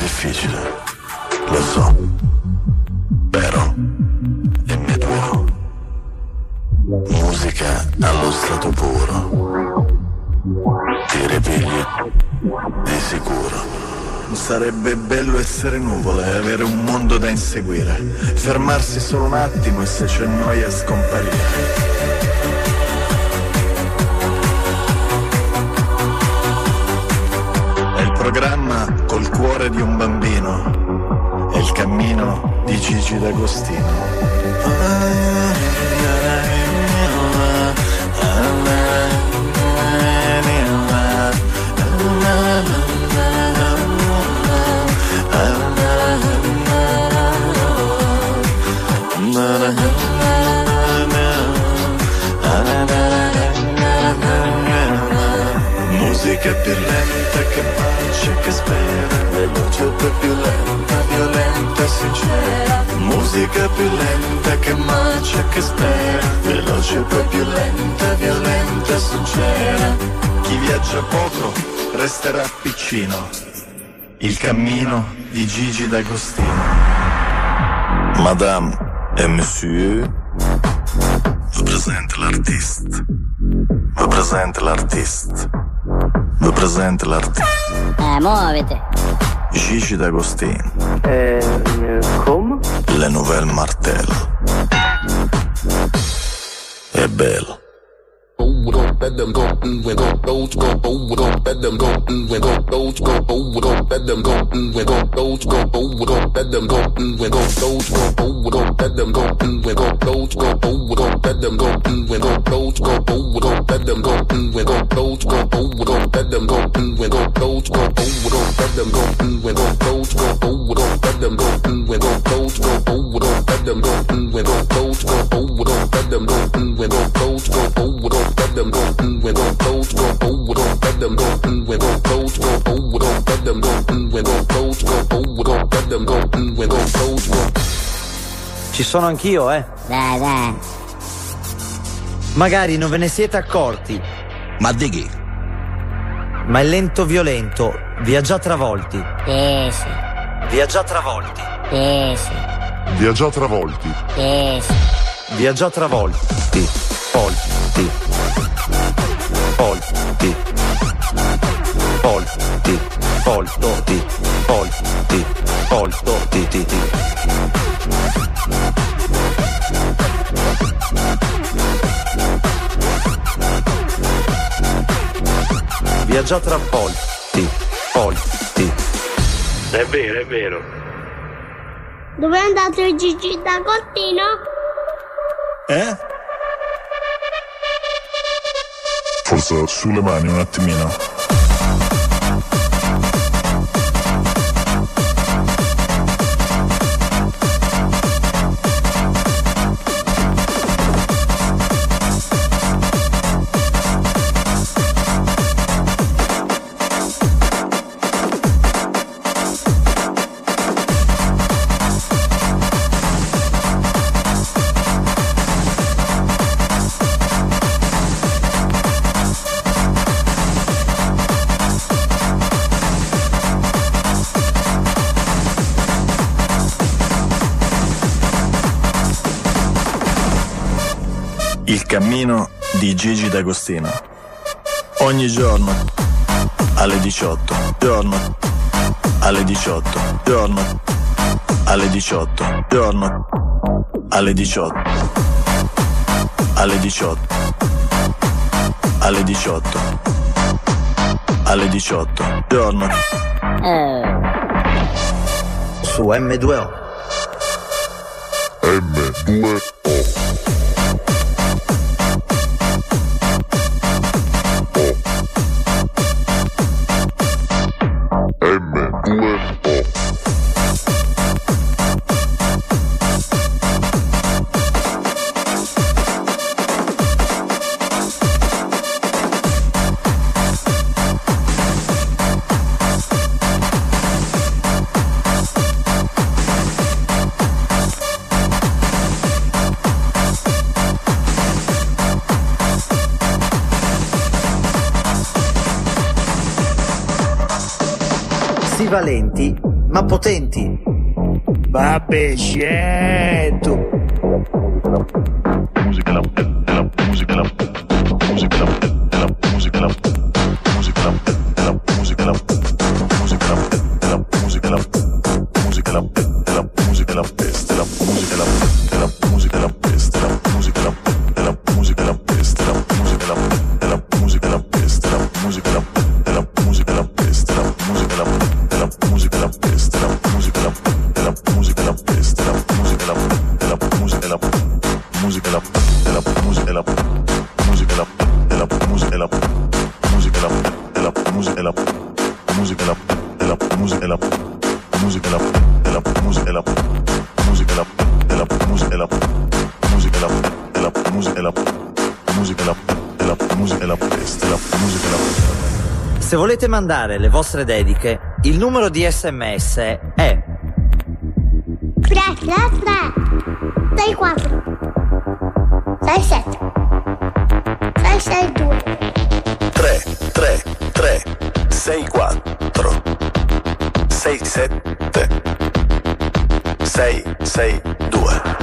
difficile, lo so, però è metuo. Musica allo stato puro, ti ripigli di sicuro. Sarebbe bello essere nuvole e avere un mondo da inseguire, fermarsi solo un attimo e se c'è noia scomparire. Programma col cuore di un bambino è il cammino di Gigi D'Agostino. Musica più lenta che marcia, che spera, veloce poi più lenta, violenta e sincera. Musica più lenta che marcia, che spera, veloce poi più lenta, violenta e sincera. Chi viaggia poco resterà piccino, il cammino di Gigi D'Agostino. Madame et monsieur, vi presente l'artiste, vi presente l'artiste. Vi presento l'artista. Muovete. Gigi D'Agostino. Come? Le Nouvelle Martel. È bello. Let them go, we go, those go, let them go, we go, those go, let them go, we go, those go, let them go, we go, those go, let them go, we go, those go, let them go, we go, those go, let them go, we go, those go, let them go, we go, those go, let them go, we go, those go, let them go, we go, those go, let them go, we go, those go, let them go, we go, those go, let them go. We go, those go, let them go. We go, those go, let them go. We go, those go, let them go. We go, those go. Ci sono anch'io, Dai. Magari non ve ne siete accorti, Ma di chi? ma il lento violento vi ha già travolti. Sì. Vi ha già travolti. Sì. Vi ha già travolti. Sì. Vi ha già travolti. Polti. Polti. Polti. Poltoti. Polti. Poltoti. Vi ha già travolti. Polti. È vero. Dove è andato il Gigi D'Agostino? Forse sulle mani un attimino. Il cammino di Gigi D'Agostino. Ogni giorno alle 18. Giorno alle 18. Giorno alle 18. Giorno alle 18. Alle 18. Alle 18. Alle 18. Giorno. Su M2O. M2O. Valenti ma potenti. Vabbè, certo. Se volete mandare le vostre dediche, il numero di SMS è 333 64 67 662 333 64 67 662.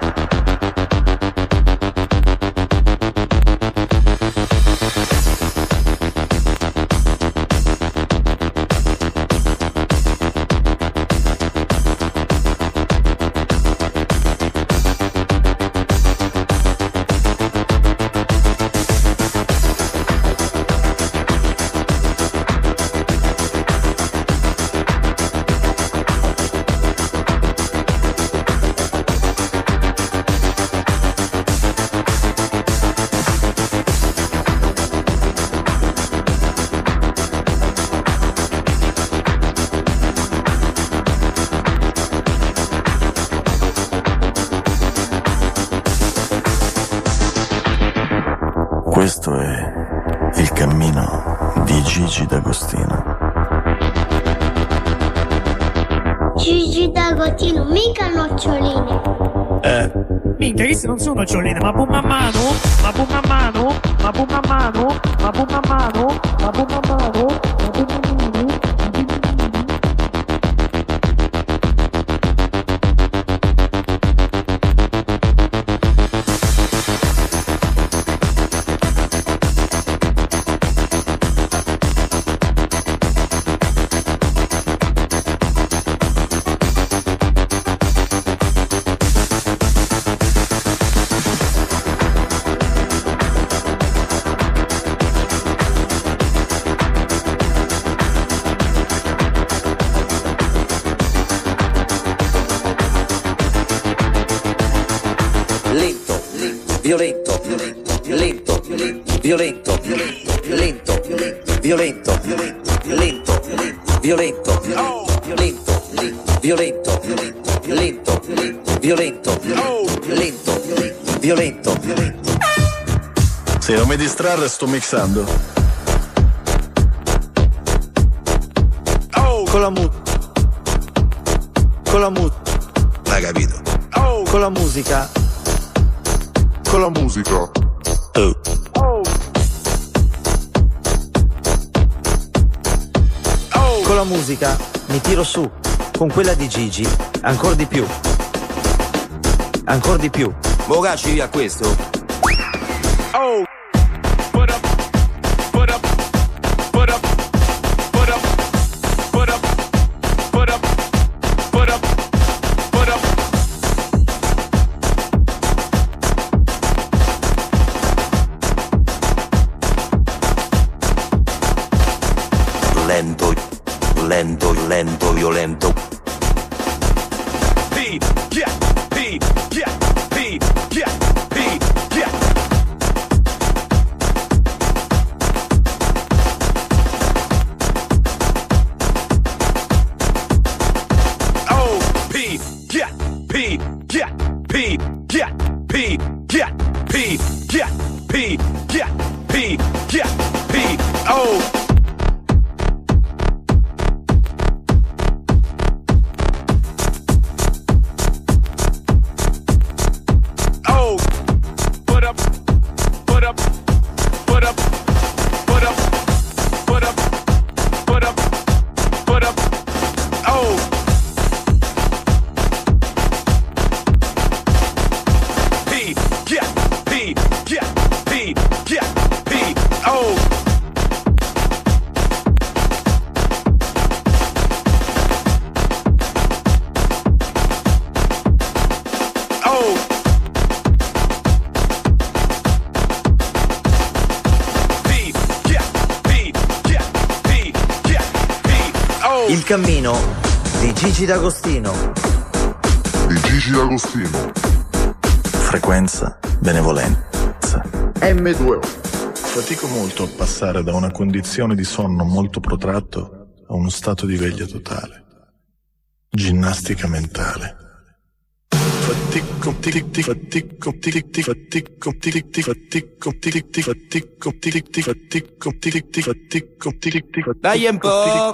Questo è il cammino di Gigi D'Agostino. Gigi D'Agostino, mica noccioline. Minchia, queste non sono noccioline, ma bumma a mano, ma bumma a mano, ma bumma a mano, ma bumma a mano, ma bumma a mano, ma bumma a mano. Violento, lento, violento, lento, violento, lento, violento, lento, violento, lento, violento, lento, violento. Se non mi distrarre sto mixando. Con la Hai capito? con la musica. Con la musica. Con la musica mi tiro su, con quella di Gigi ancora di più. Ancora di più. Mogacci via questo. Lento, violento. Il cammino di Gigi D'Agostino. Frequenza benevolenza. M2O. Fatico molto a passare da una condizione di sonno molto protratto a uno stato di veglia totale. Ginnastica mentale. Dai un po'.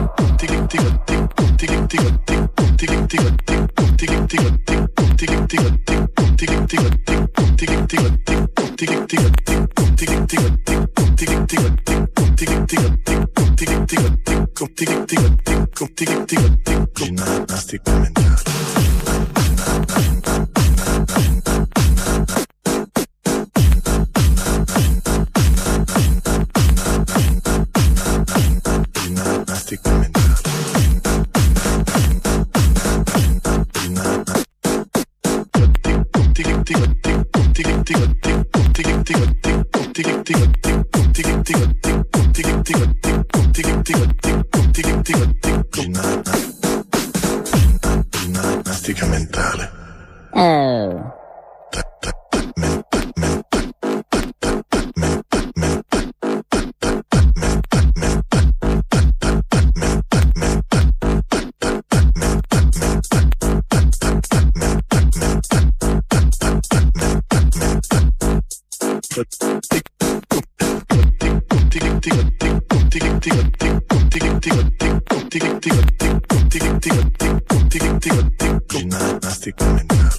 Ginnastica mentale. Ginnastica mentale. Oh. Ginnastica mentale.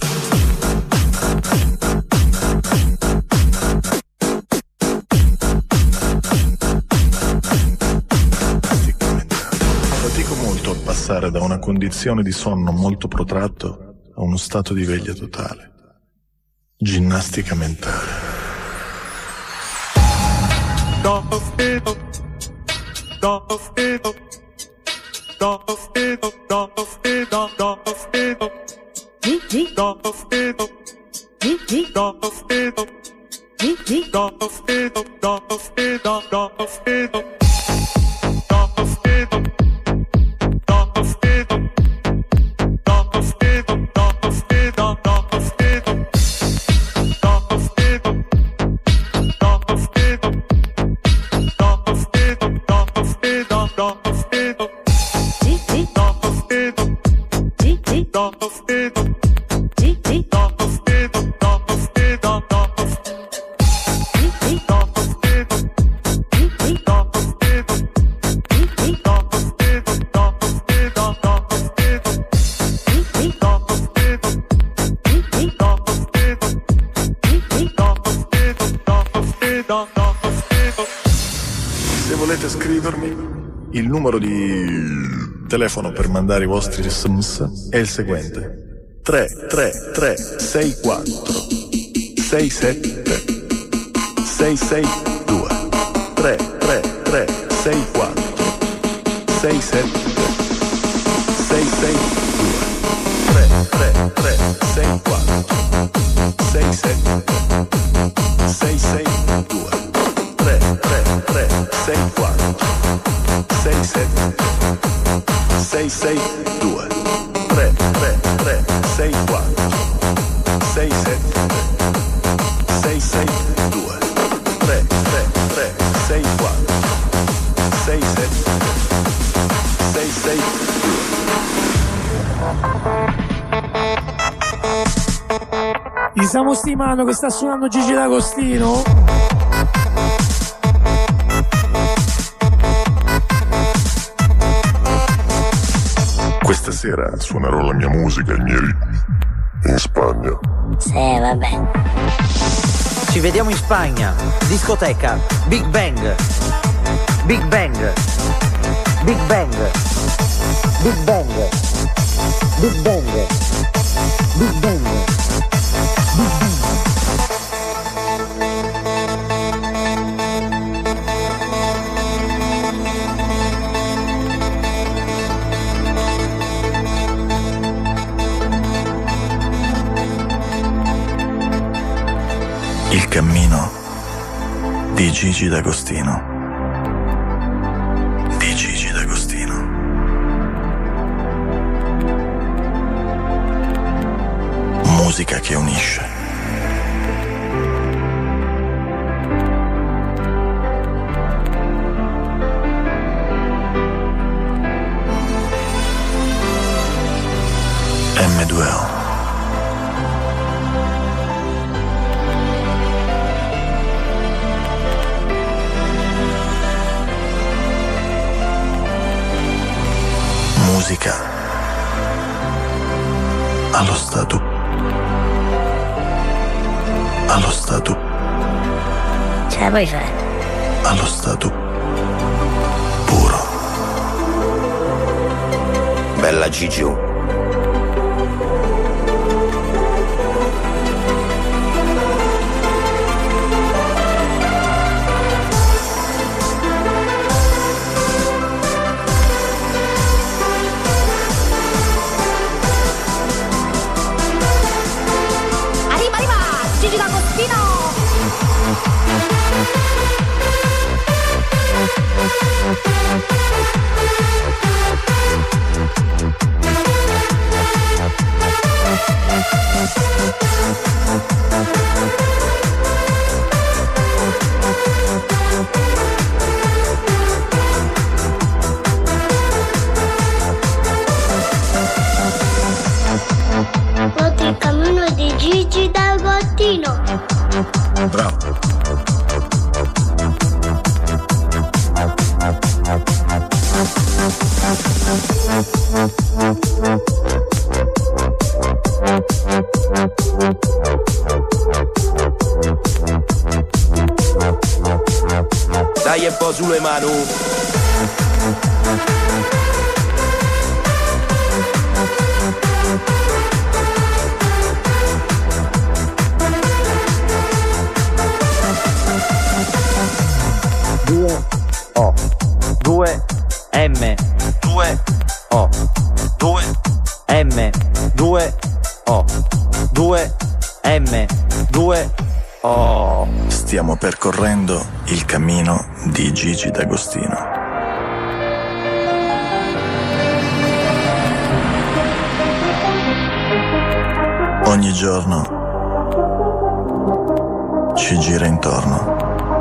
Fatico molto a passare da una condizione di sonno molto protratto a uno stato di veglia totale. Ginnastica mentale. Se volete scrivermi, il numero di telefono per mandare i vostri SMS è il seguente: 33364 67 662 33364 67 662 33364 67 662 33364 67 662 33364 67 662 33364 67 662. Gli stiamo stimando che sta suonando Gigi D'Agostino. Questa sera suonerò la mia musica, i miei ritmi. In Spagna. Sì, vabbè. Ci vediamo in Spagna. Discoteca. Big Bang. Big Bang. Big Bang. Big Bang. Big Bang. Big Bang. Il cammino di Gigi D'Agostino. Di Gigi D'Agostino. musica che unisce. M2O. Musica allo stato Ce la puoi fare? allo stato puro. Bella Gigio. Gigi D'Agostino! Guarda il cammino di Gigi D'Agostino. Bravo. Dai un po' sulle mani. O 2 M 2 O 2 M 2 O 2 M 2 O. Stiamo percorrendo il cammino di Gigi D'Agostino. Ogni giorno ci gira intorno.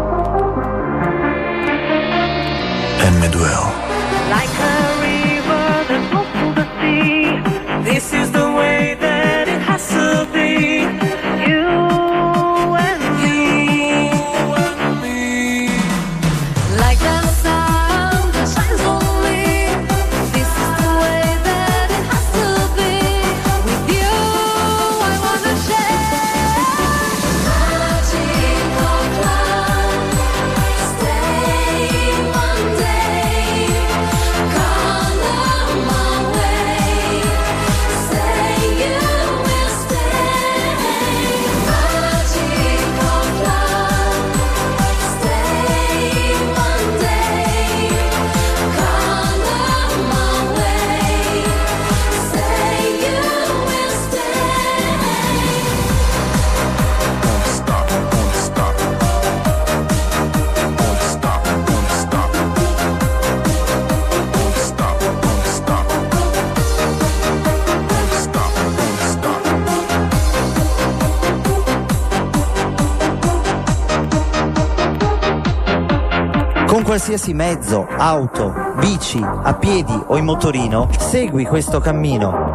M2O. Like a river that flows to the sea, this is the way that it has to be. You and me. Like the sun that shines on me, this is the way that it has to be. With you I wanna share magical cloud. Stay one day, come on my way. Say you will stay. Magical cloud. Stay one day, come on my way. Say you will stay. Won't stop, won't stop. Won't stop, won't stop. Won't stop, won't stop. Won't stop, won't stop. Con qualsiasi mezzo, auto, bici, a piedi o in motorino, segui questo cammino.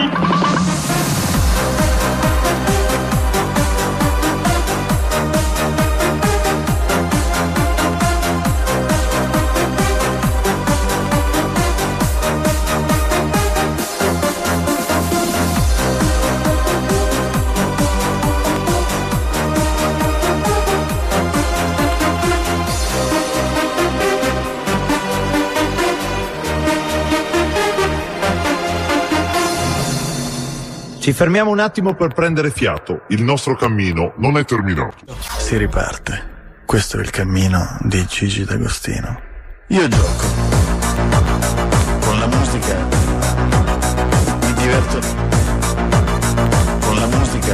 Ci fermiamo un attimo per prendere fiato. Il nostro cammino non è terminato. Si riparte. Questo è il cammino di Gigi D'Agostino. Io gioco. Con la musica mi diverto. Con la musica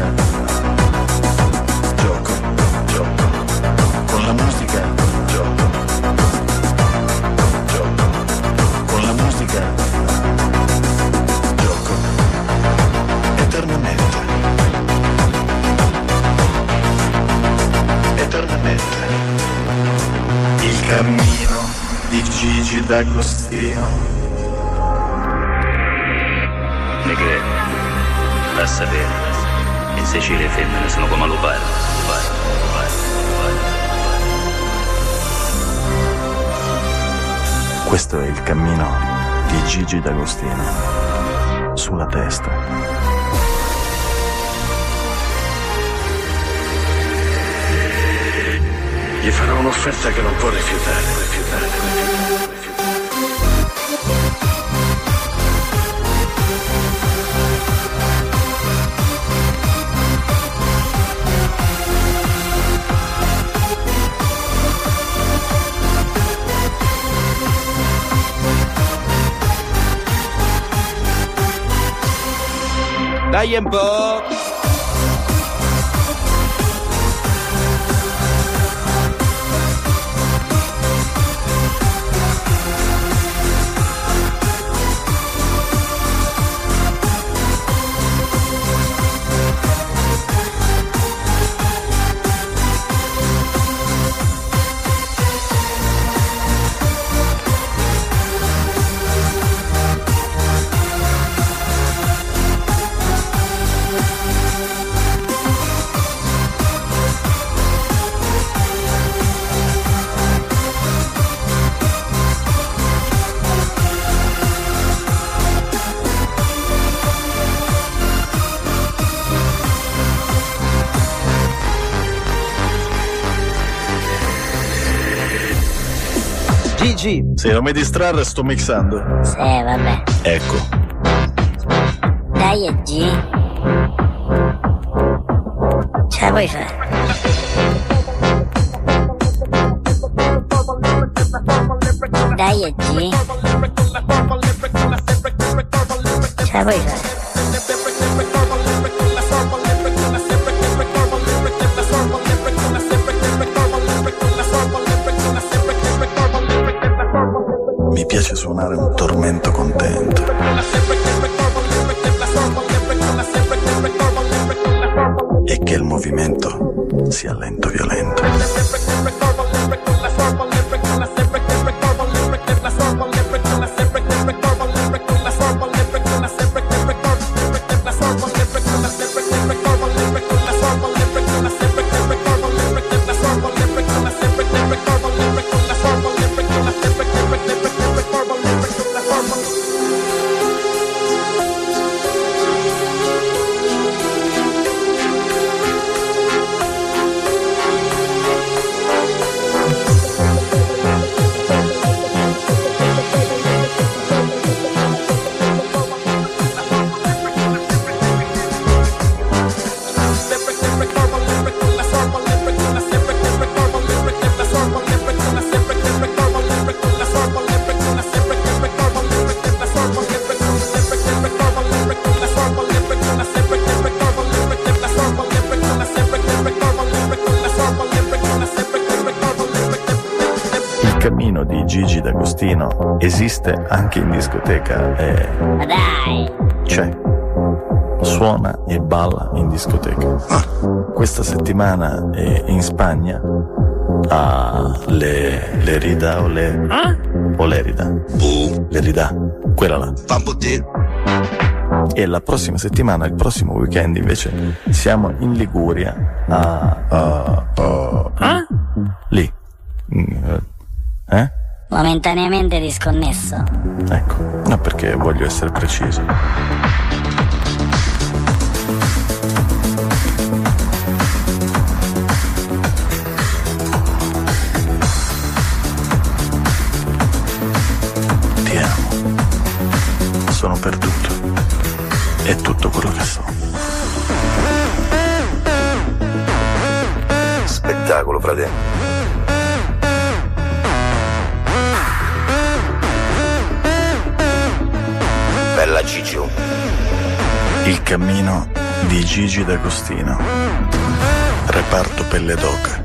gioco. Con la musica gioco. Con la musica eternamente. Gigi D'Agostino. Ne crede? A sapere, in Sicilia le femmine sono come lo pare. Questo è il cammino di Gigi D'Agostino. Sulla testa. Gli farò un'offerta che non può rifiutare. Dai un po'. Gigi, se non mi distrarre sto mixando. Sì, vabbè. Ecco. Dai, G. Ce la puoi fare? Dai, G. Ce la puoi fare? Mi piace suonare un tormento contento. E che il movimento sia lento violento. Il cammino di Gigi D'Agostino esiste anche in discoteca e... Ma dai! C'è. Suona e balla in discoteca. Questa settimana è in Spagna a Lerida o le... o Lerida? Lerida, quella là. E la prossima settimana, il prossimo weekend invece siamo in Liguria lì. Momentaneamente disconnesso. Ecco, no, perché voglio essere preciso. Ti amo. Sono perduto. È tutto quello che so. Spettacolo, fratello. Bella Gigi. Il cammino di Gigi D'Agostino. Reparto Pelle d'Oca.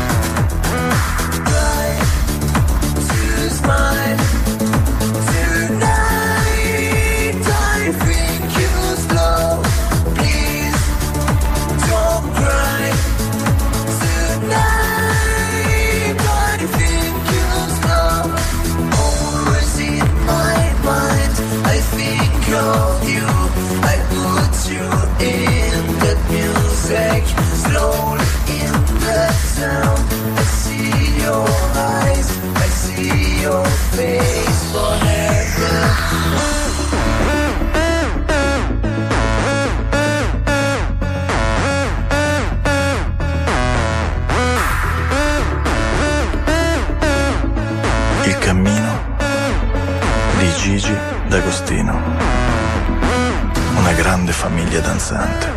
To una grande famiglia danzante.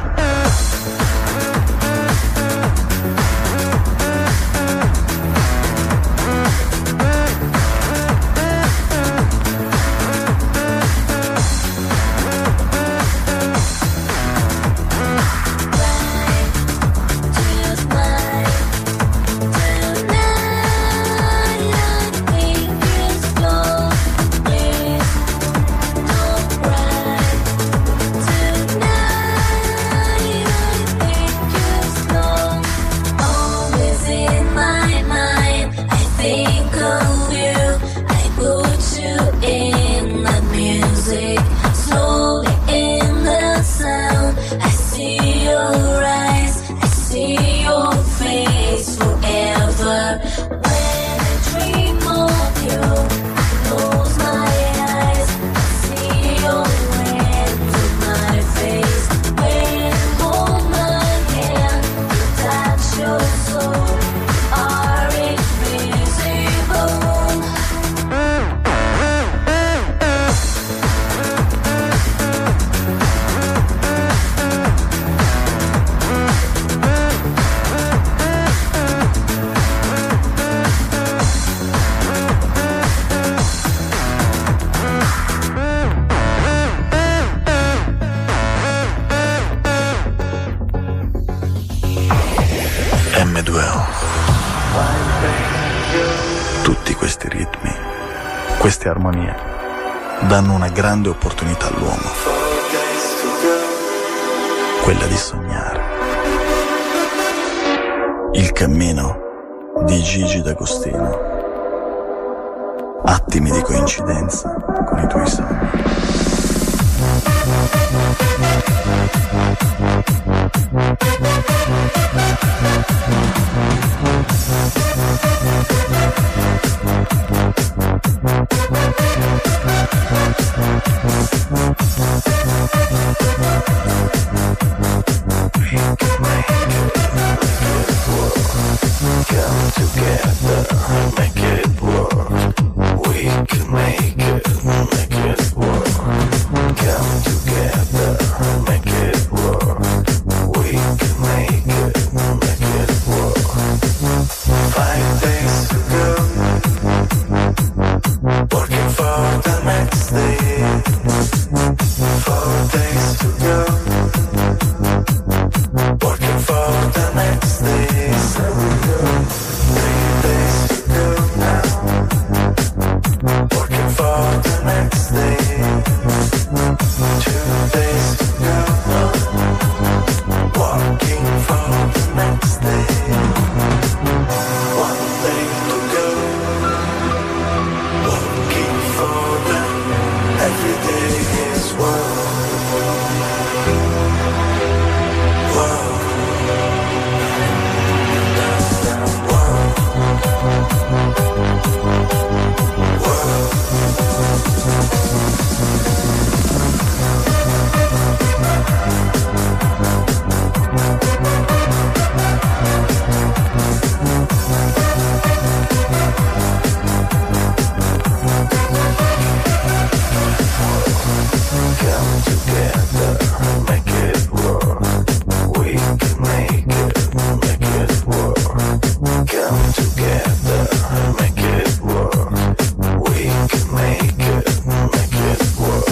M2O. Tutti questi ritmi, queste armonie danno una grande opportunità all'uomo, quella di sognare. Il cammino di Gigi D'Agostino. Attimi di coincidenza con i tuoi sogni. Come together, make it work. We can make it work. Come together, make it work. We can make it work. 5 days to go, working for the next day. 4 days to go, working for the next day. 3 days to go now, working for the next day. 2 days to go, working for the next day. 1 day to go, working for the every day is work. Come together, make it work. We can make it work. Come together, make it work. We can make it work.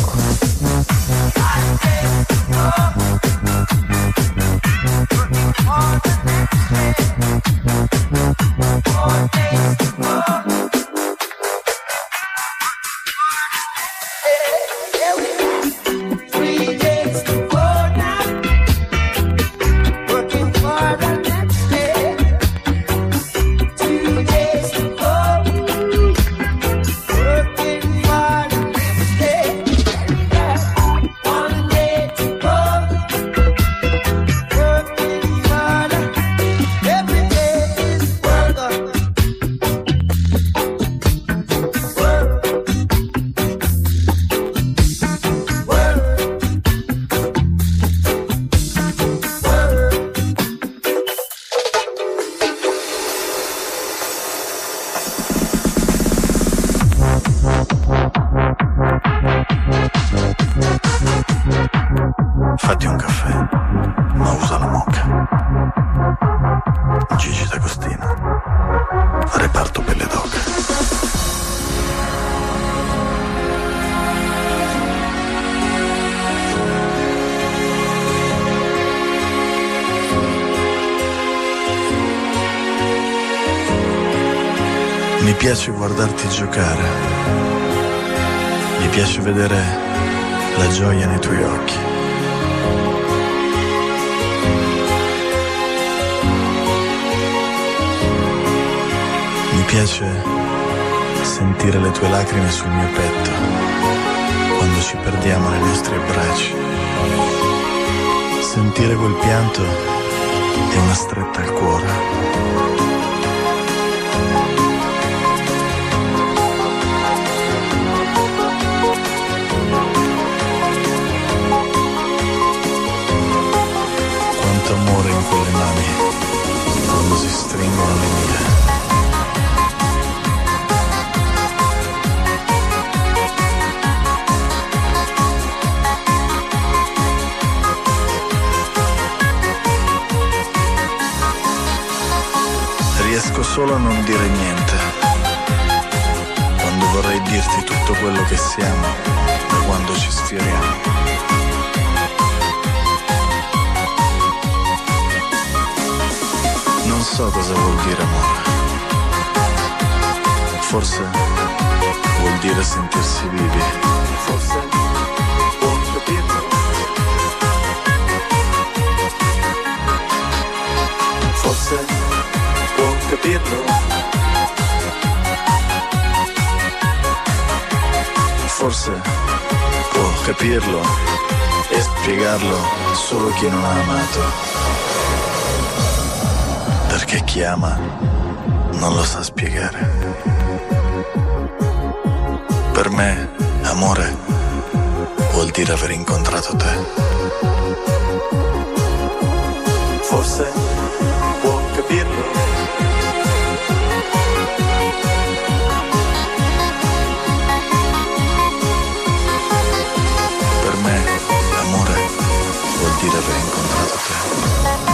Free Mi piace guardarti giocare, mi piace vedere la gioia nei tuoi occhi. Mi piace sentire le tue lacrime sul mio petto quando ci perdiamo nei nostri abbracci. Sentire quel pianto è una stretta al cuore. Quanto amore in quelle mani quando si stringono le mie. Riesco solo a non dire niente quando vorrei dirti tutto quello che siamo da quando ci sfioriamo. Non so cosa vuol dire amore. Forse vuol dire sentirsi vivi. Forse può capirlo. Forse può capirlo. Forse può capirlo e spiegarlo solo chi non ha amato. Perché chi ama non lo sa spiegare. Per me, amore vuol dire aver incontrato te. Forse può capirlo. Per me, amore vuol dire aver incontrato te.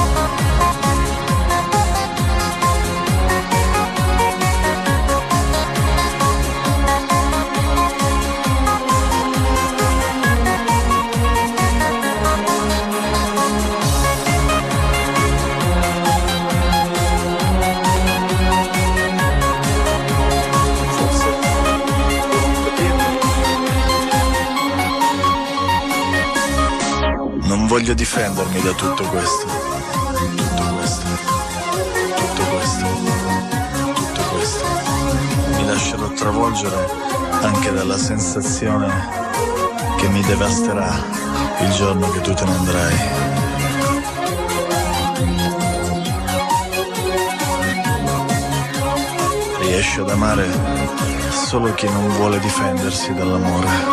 Non voglio difendermi da tutto questo. Tutto questo. Mi lascerò travolgere anche dalla sensazione che mi devasterà il giorno che tu te ne andrai. Riesce ad amare solo chi non vuole difendersi dall'amore.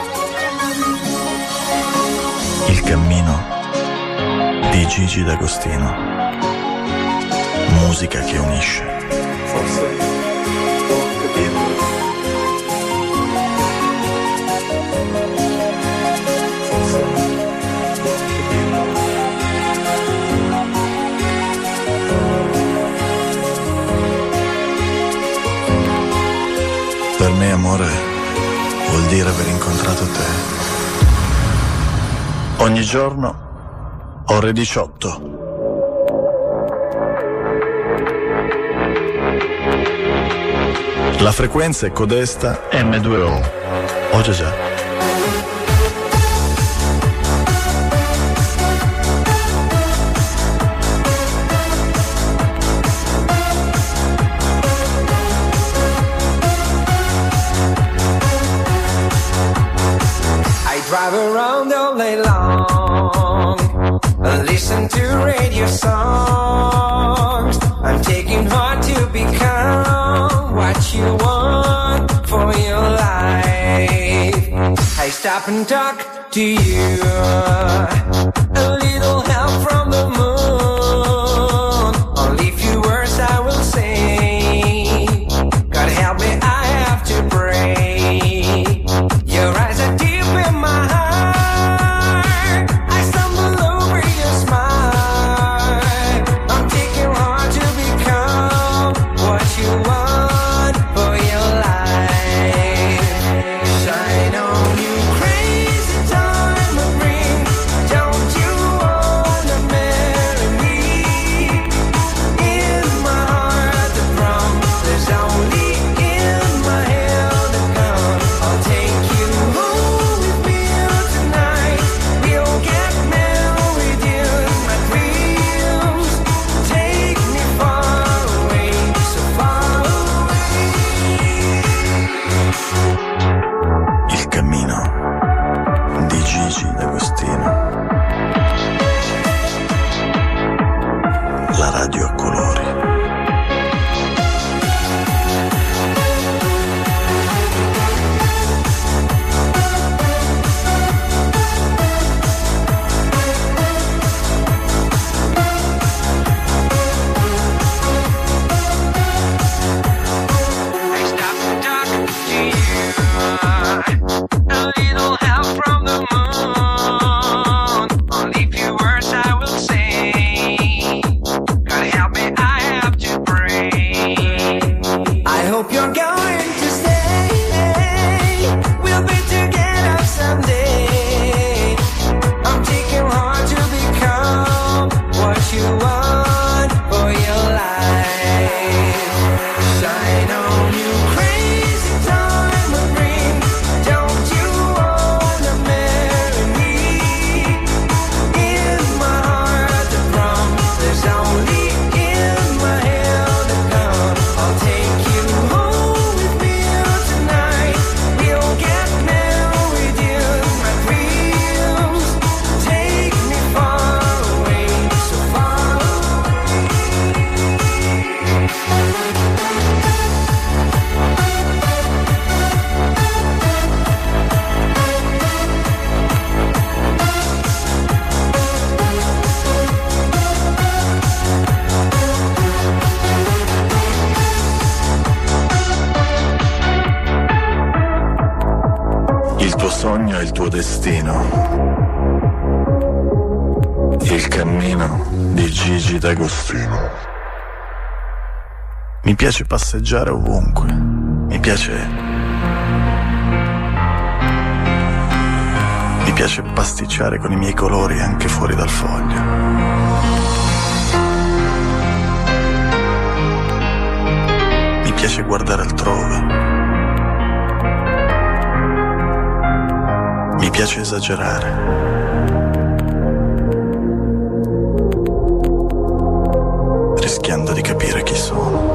Il cammino di Gigi D'Agostino. Musica che unisce. Forse può capirlo. Forse può capirlo. Per me amore vuol dire aver incontrato te. Ogni giorno, ore 18. La frequenza è codesta M2O. Oh già già. Drive around all day long, listen to radio songs. I'm taking hard to become what you want for your life. I stop and talk to you, a little help from the moon. Only few words I will say. God help me, I have to pray. Your eyes are deep in my heart. I stumble over your smile. I'm taking hard to become what you want for your life. Shine on you, crazy diamond ring. D'Agostino. La radio a colori. A little help from the moon. Only few words I will say. God help me, I have to pray. I hope you're going to stay. We'll be together someday. I'm taking hard to become what you want for your life. Shine on, you crazy diamond ring. Don't you wanna marry me? In my heart the promise is only in my hand to come. I'll take you home with me tonight. We'll get married in my dreams. Take me far away, so far away. Il tuo sogno è il tuo destino. Il cammino di Gigi D'Agostino. Mi piace passeggiare ovunque. Mi piace pasticciare con i miei colori anche fuori dal foglio. Mi piace guardare altrove. Mi piace esagerare. Rischiando di capire chi sono.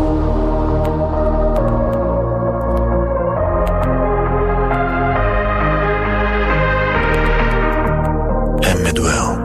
M2O.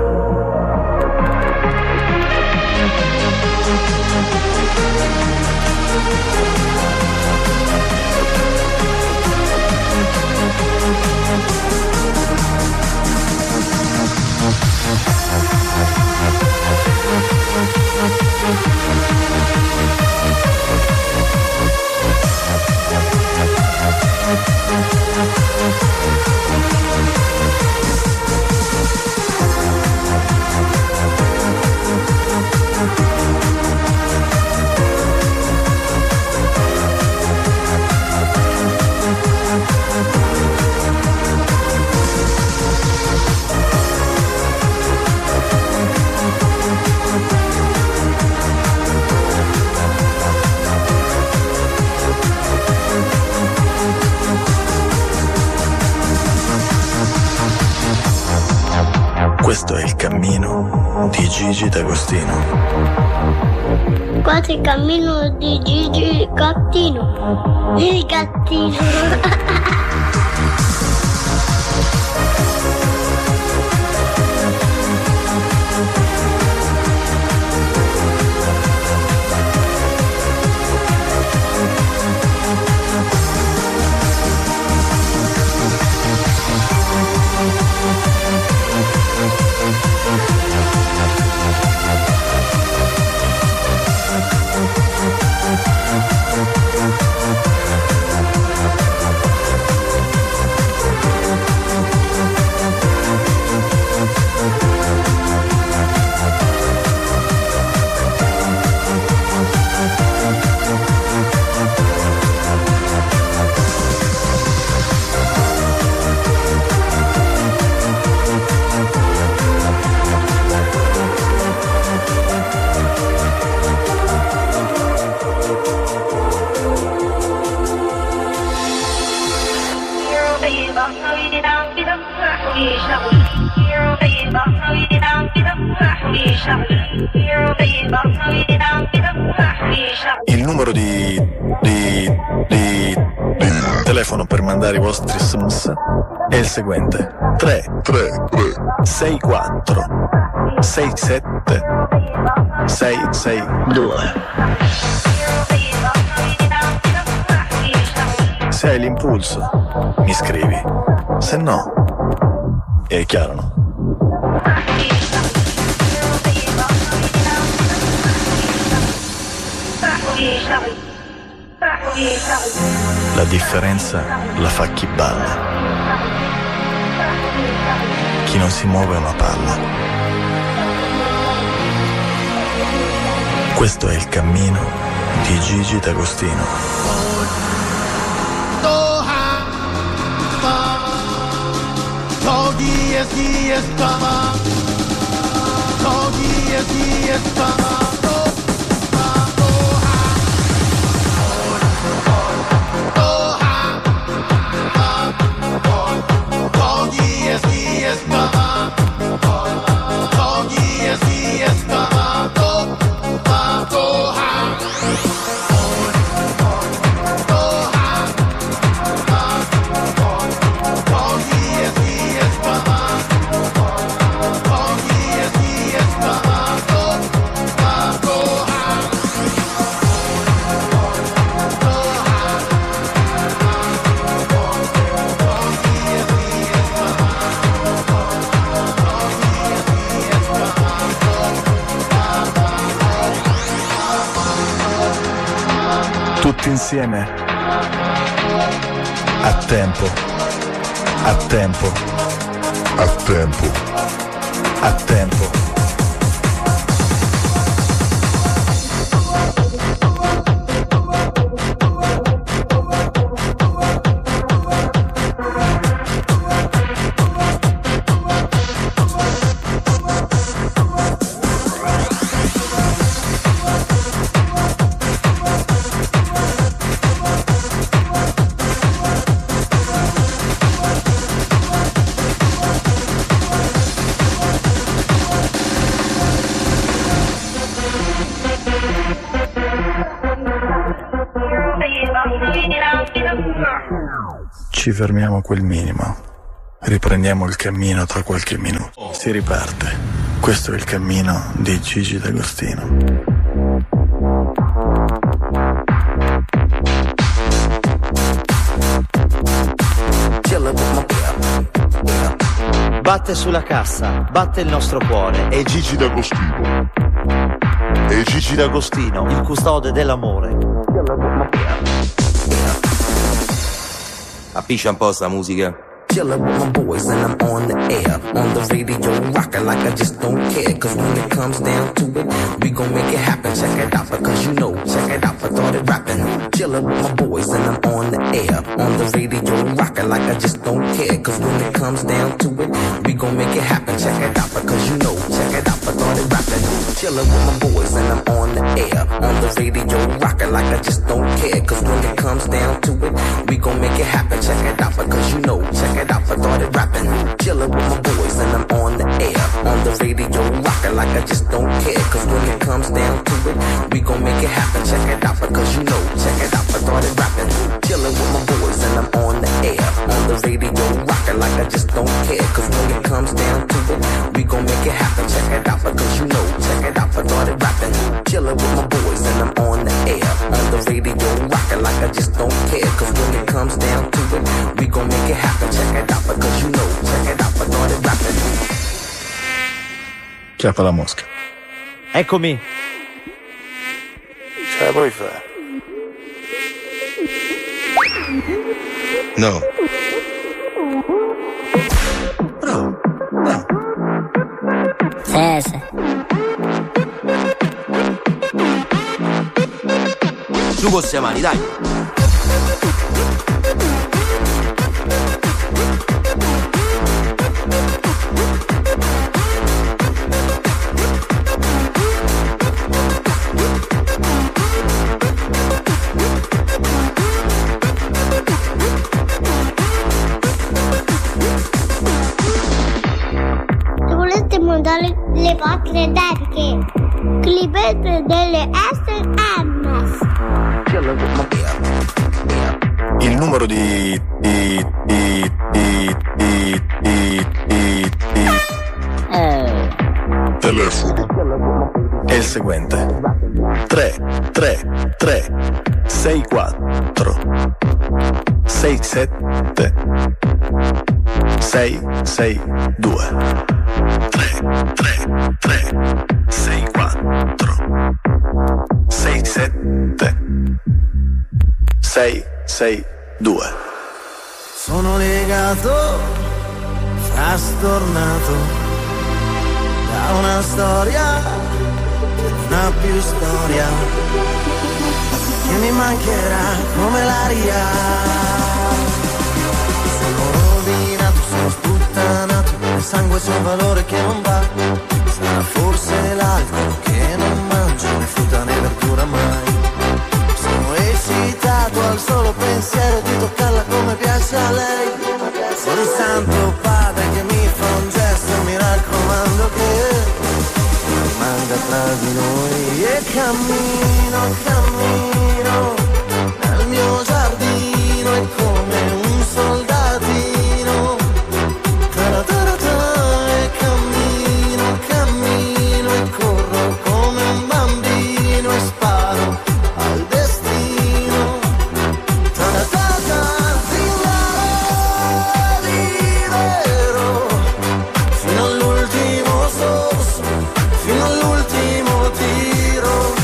Questo è il cammino di Gigi D'Agostino. Questo è il cammino di Gigi Gattino. Il gattino. Il numero di telefono per mandare i vostri sms è il seguente: 334 67 662. Se hai l'impulso mi scrivi, se no è chiaro, no? La differenza la fa chi balla, chi non si muove è una palla. Questo è il cammino di Gigi D'Agostino. Tutti insieme, a tempo, a tempo, a tempo, a tempo. Ci fermiamo a quel minimo. Riprendiamo il cammino tra qualche minuto. Si riparte. Questo è il cammino di Gigi D'Agostino. Batte sulla cassa, batte il nostro cuore. È Gigi D'Agostino. È Gigi D'Agostino, il custode dell'amore. Appiscia un po' sta musica. Chillin' with my boys and I'm on the air, on the radio, rockin' like I just don't care. Cause when it comes down to it, we gon' make it happen. Check it out, because you know, check it out, I started rapping. Chillin' with my boys and I'm on the air, on the radio, rockin' like I just don't care. Cause when it comes down to it, we gon' make it happen. Check it out, because you know, check it out, I started rapping. Chillin' with my boys and I'm on the air, on the radio, rockin' like I just don't care. Cause when it comes down to it, we gon' make it happen. Check it out, because you know, check it out, I started rapping. Chillin' with my boys and I'm on the air, on the radio, rockin' like I just don't care. Cause when it comes down to it, we gon' make it happen. Check it out, because you know, check it out, I started rapping. Chillin' with my boys and I'm on the air, on the radio, rockin' like I just don't care. Cause when it comes down to it, we gon' make it happen. Check it out, because you know, check it out, I started rapping. Chillin' with my boys and I'm on the air, on the radio, rockin' like I just don't care. Cause when it comes down to it, we gon' make it happen. Check it out, because you know, check it out, I started rapping. Chiappa la mosca. Eccomi. Ce la puoi fare? No. Bravo. Sì, sì. Su con le mani, dai. Se volete mandare le vostre dediche, scrivete delle SMS. Chillin' with my Il numero di telefono è il seguente: 33364 67 662 333 64 67 662. Sono legato, frastornato da una storia che non ha più storia, che mi mancherà come l'aria. Sono rovinato, sono sputtanato, nel sangue c'è un valore che non va. Sarà forse l'alcol che non mangio né frutta né verdura mai. Sono eccitato al solo pensiero di toccarla come piace a lei. Sono il santo padre che mi fa un gesto, mi raccomando che rimanga tra di noi. E cammino, cammino nel mio giardino, è come un soldatino. Ta-ra-ta-ra-ta, e cammino, cammino e corro come un bambino e sparo al destino. Ta-ra-ta-ta, zingaro, libero, fino all'ultimo sorso, fino all'ultimo tiro.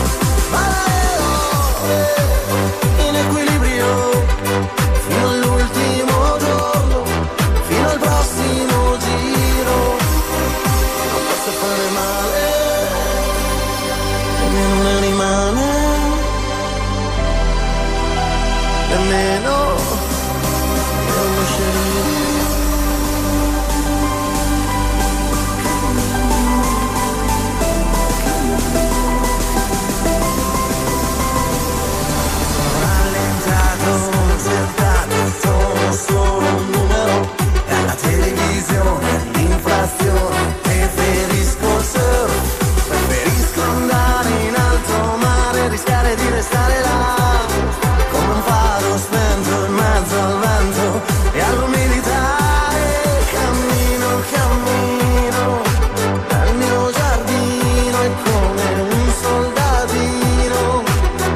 In equilibrio, fino all'ultimo giorno, fino al prossimo giro. Non posso fare male, nemmeno un animale, nemmeno uno sceriffo. Sono solo un numero e alla televisione l'inflazione. Preferisco il surf, preferisco andare in alto mare, rischiare di restare là come un faro spento in mezzo al vento e all'umidità. E cammino, cammino nel mio giardino, è come un soldatino.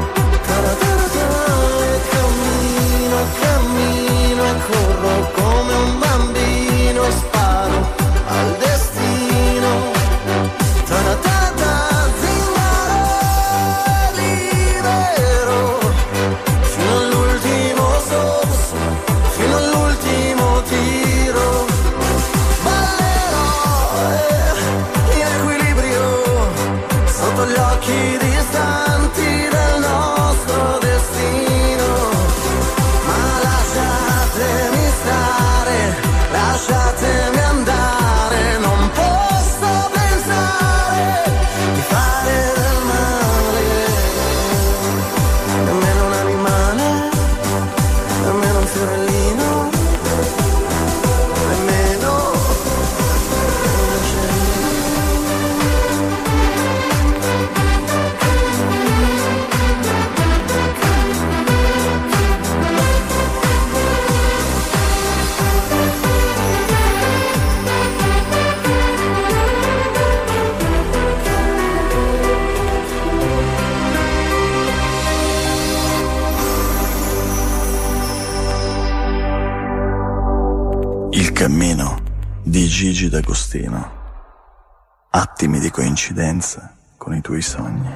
Cammino e corro come un bambino e sparo al destino. Ta-ta-ta, zingaro, libero, fino all'ultimo sorso, fino all'ultimo tiro. Ballerò in equilibrio sotto gli occhi distanti del nostro destino. Lasciatemi stare, lasciatemi andare, non posso pensare di fare del male. Nemmeno un animale, nemmeno un fiorellino, nemmeno uno sceriffo. Il cammino di Gigi D'Agostino. Attimi di coincidenza con i tuoi sogni.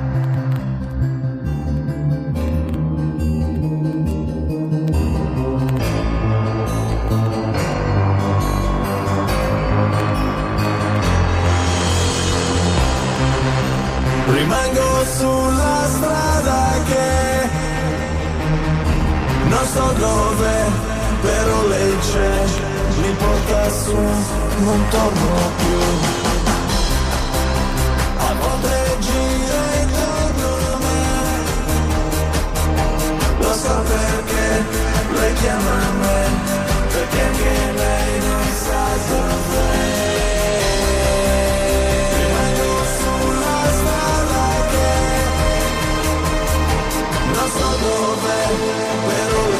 Rimango sulla strada che non so dove, però lei c'è, mi porta su, non torno più. A volte gira intorno a me, lo so perché lei chiama me, perché anche lei non sa dov'è. Rimango sulla strada che non so dove, però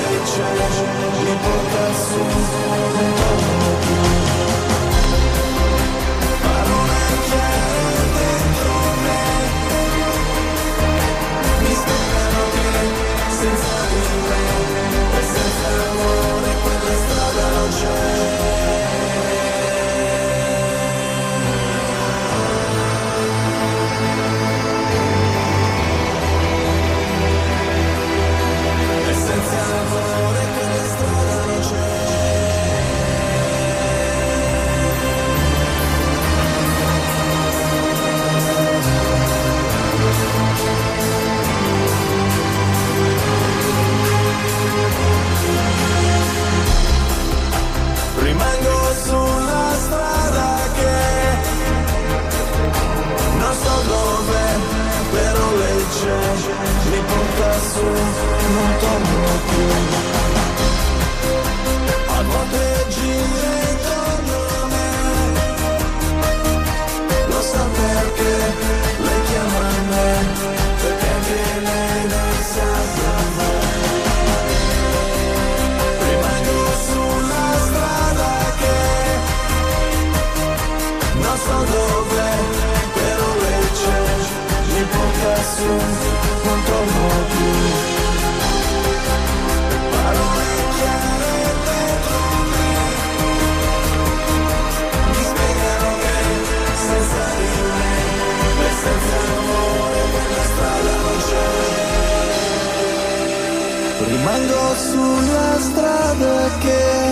Rimango sulla strada che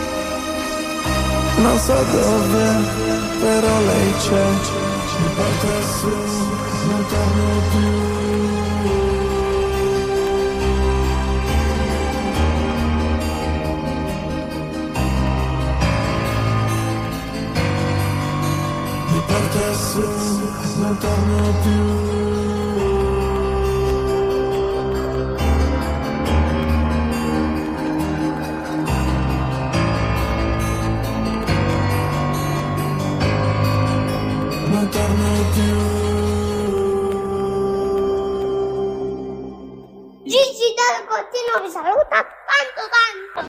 non so dove, però lei c'è. Mi porta su, non torno più. Mi porta su, non torno più. Non torno più. Gigi D'Agostino vi saluta tanto tanto.